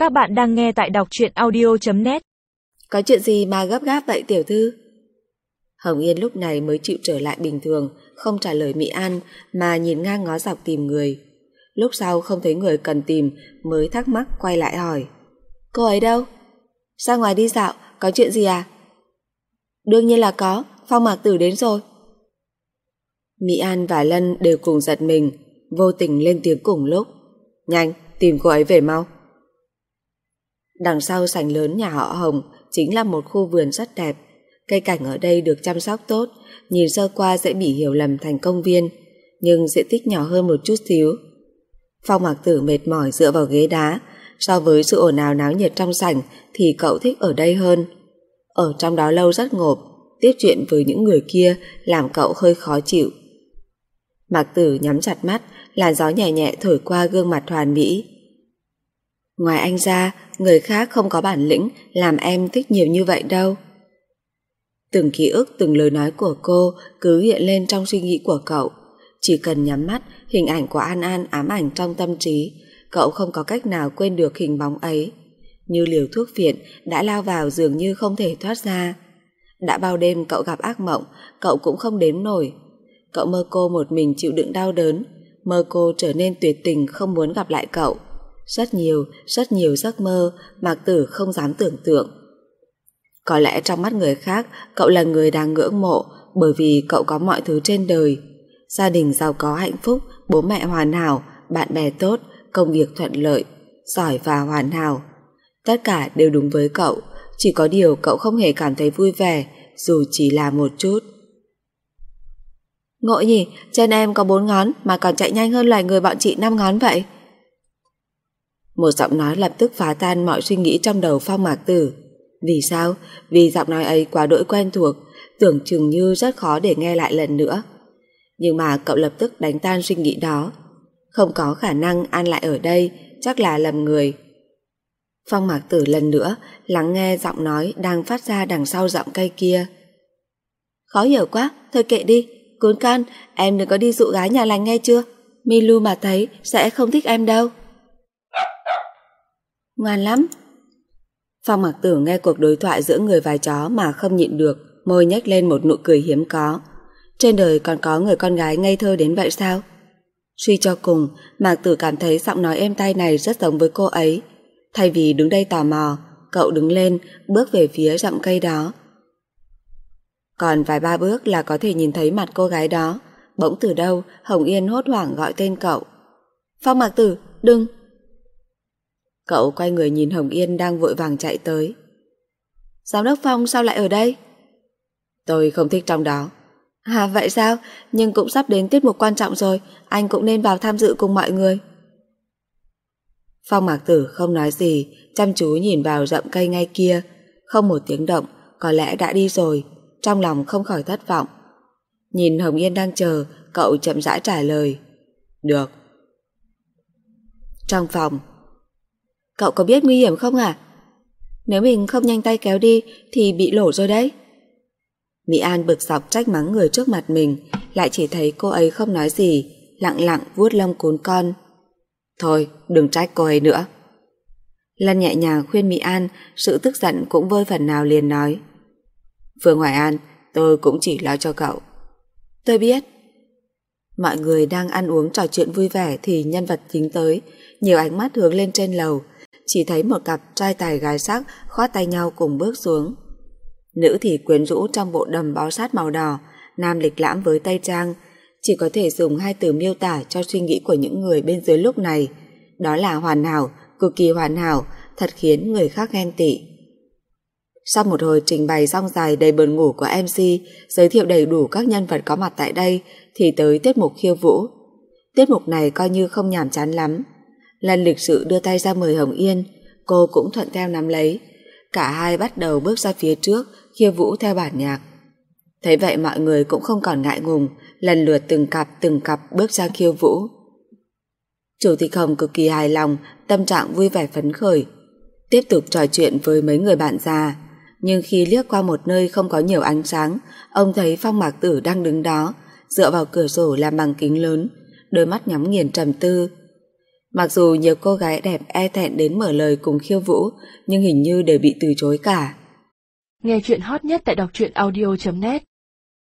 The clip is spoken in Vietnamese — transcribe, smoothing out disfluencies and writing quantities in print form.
Các bạn đang nghe tại đọc truyện audio.net. Có chuyện gì mà gấp gáp vậy tiểu thư? Hồng Yên lúc này mới chịu trở lại bình thường, không trả lời Mỹ An mà nhìn ngang ngó dọc tìm người. Lúc sau không thấy người cần tìm mới thắc mắc quay lại hỏi: cô ấy đâu? Ra ngoài đi dạo, có chuyện gì à? Đương nhiên là có, Phong Mạc Tử đến rồi. Mỹ An và Lân đều cùng giật mình, vô tình lên tiếng cùng lúc: nhanh, tìm cô ấy về mau. Đằng sau sảnh lớn nhà họ Hồng chính là một khu vườn rất đẹp. Cây cảnh ở đây được chăm sóc tốt, nhìn sơ qua dễ bị hiểu lầm thành công viên, nhưng diện tích nhỏ hơn một chút xíu. Phong Mạc Tử mệt mỏi dựa vào ghế đá. So với sự ồn ào náo nhiệt trong sảnh thì cậu thích ở đây hơn. Ở trong đó lâu rất ngộp, tiếp chuyện với những người kia làm cậu hơi khó chịu. Mạc Tử nhắm chặt mắt, làn gió nhẹ nhẹ thổi qua gương mặt hoàn mỹ. Ngoài anh ra, người khác không có bản lĩnh làm em thích nhiều như vậy đâu. Từng ký ức, từng lời nói của cô cứ hiện lên trong suy nghĩ của cậu. Chỉ cần nhắm mắt, hình ảnh của An An ám ảnh trong tâm trí, cậu không có cách nào quên được hình bóng ấy. Như liều thuốc phiện đã lao vào dường như không thể thoát ra. Đã bao đêm cậu gặp ác mộng, cậu cũng không đếm nổi. Cậu mơ cô một mình chịu đựng đau đớn, mơ cô trở nên tuyệt tình không muốn gặp lại cậu. Rất nhiều giấc mơ Mạc Tử không dám tưởng tượng. Có lẽ trong mắt người khác, cậu là người đang ngưỡng mộ bởi vì cậu có mọi thứ trên đời. Gia đình giàu có hạnh phúc, bố mẹ hoàn hảo, bạn bè tốt, công việc thuận lợi, giỏi và hoàn hảo. Tất cả đều đúng với cậu, chỉ có điều cậu không hề cảm thấy vui vẻ, dù chỉ là một chút. Ngộ nhỉ, chân em có 4 ngón mà còn chạy nhanh hơn loài người bọn chị 5 ngón vậy. Một giọng nói lập tức phá tan mọi suy nghĩ trong đầu Phong Mạc Tử. Vì sao? Vì giọng nói ấy quá đỗi quen thuộc, tưởng chừng như rất khó để nghe lại lần nữa. Nhưng mà cậu lập tức đánh tan suy nghĩ đó. Không có khả năng An lại ở đây, chắc là lầm người. Phong Mạc Tử lần nữa lắng nghe giọng nói đang phát ra đằng sau giọng cây kia. Khó hiểu quá, thôi kệ đi. Cún con, em đừng có đi dụ gái nhà lành nghe chưa? Milu mà thấy sẽ không thích em đâu. Ngoan lắm. Phong Mạc Tử nghe cuộc đối thoại giữa người và chó mà không nhịn được, môi nhếch lên một nụ cười hiếm có. Trên đời còn có người con gái ngây thơ đến vậy sao? Suy cho cùng, Mạc Tử cảm thấy giọng nói êm tai này rất giống với cô ấy. Thay vì đứng đây tò mò, cậu đứng lên, bước về phía dặm cây đó. Còn vài ba bước là có thể nhìn thấy mặt cô gái đó. Bỗng từ đâu, Hồng Yên hốt hoảng gọi tên cậu. Phong Mạc Tử, đừng! Cậu quay người nhìn Hồng Yên đang vội vàng chạy tới. Giám đốc Phong sao lại ở đây? Tôi không thích trong đó. À vậy sao? Nhưng cũng sắp đến tiết mục quan trọng rồi, anh cũng nên vào tham dự cùng mọi người. Phong Mạc Tử không nói gì, chăm chú nhìn vào rậm cây ngay kia. Không một tiếng động, có lẽ đã đi rồi. Trong lòng không khỏi thất vọng. Nhìn Hồng Yên đang chờ, cậu chậm rãi trả lời. Được. Trong phòng. Cậu có biết nguy hiểm không à? Nếu mình không nhanh tay kéo đi thì bị lổ rồi đấy. Mỹ An bực dọc trách mắng người trước mặt mình, lại chỉ thấy cô ấy không nói gì, lặng lặng vuốt lông cún con. Thôi, đừng trách cô ấy nữa. Lân nhẹ nhàng khuyên Mỹ An, sự tức giận cũng vơi phần nào liền nói. Phương Hoài An, tôi cũng chỉ lo cho cậu. Tôi biết. Mọi người đang ăn uống trò chuyện vui vẻ thì nhân vật chính tới, nhiều ánh mắt hướng lên trên lầu, chỉ thấy một cặp trai tài gái sắc khoát tay nhau cùng bước xuống. Nữ thì quyến rũ trong bộ đầm bó sát màu đỏ, nam lịch lãm với tây trang, chỉ có thể dùng 2 từ miêu tả cho suy nghĩ của những người bên dưới lúc này. Đó là hoàn hảo, cực kỳ hoàn hảo, thật khiến người khác ghen tị. Sau một hồi trình bày dong dài đầy buồn ngủ của MC, giới thiệu đầy đủ các nhân vật có mặt tại đây, thì tới tiết mục khiêu vũ. Tiết mục này coi như không nhàm chán lắm. Lân lịch sự đưa tay ra mời Hồng Yên, cô cũng thuận theo nắm lấy. Cả hai bắt đầu bước ra phía trước, khiêu vũ theo bản nhạc. Thấy vậy mọi người cũng không còn ngại ngùng, lần lượt từng cặp bước ra khiêu vũ. Chủ tịch Hồng cực kỳ hài lòng, tâm trạng vui vẻ phấn khởi. Tiếp tục trò chuyện với mấy người bạn già. Nhưng khi liếc qua một nơi không có nhiều ánh sáng, ông thấy Phong Mạc Tử đang đứng đó, dựa vào cửa sổ làm bằng kính lớn, đôi mắt nhắm nghiền trầm tư. Mặc dù nhiều cô gái đẹp e thẹn đến mở lời cùng khiêu vũ, nhưng hình như đều bị từ chối cả. Nghe chuyện hot nhất tại đọc truyện audio.net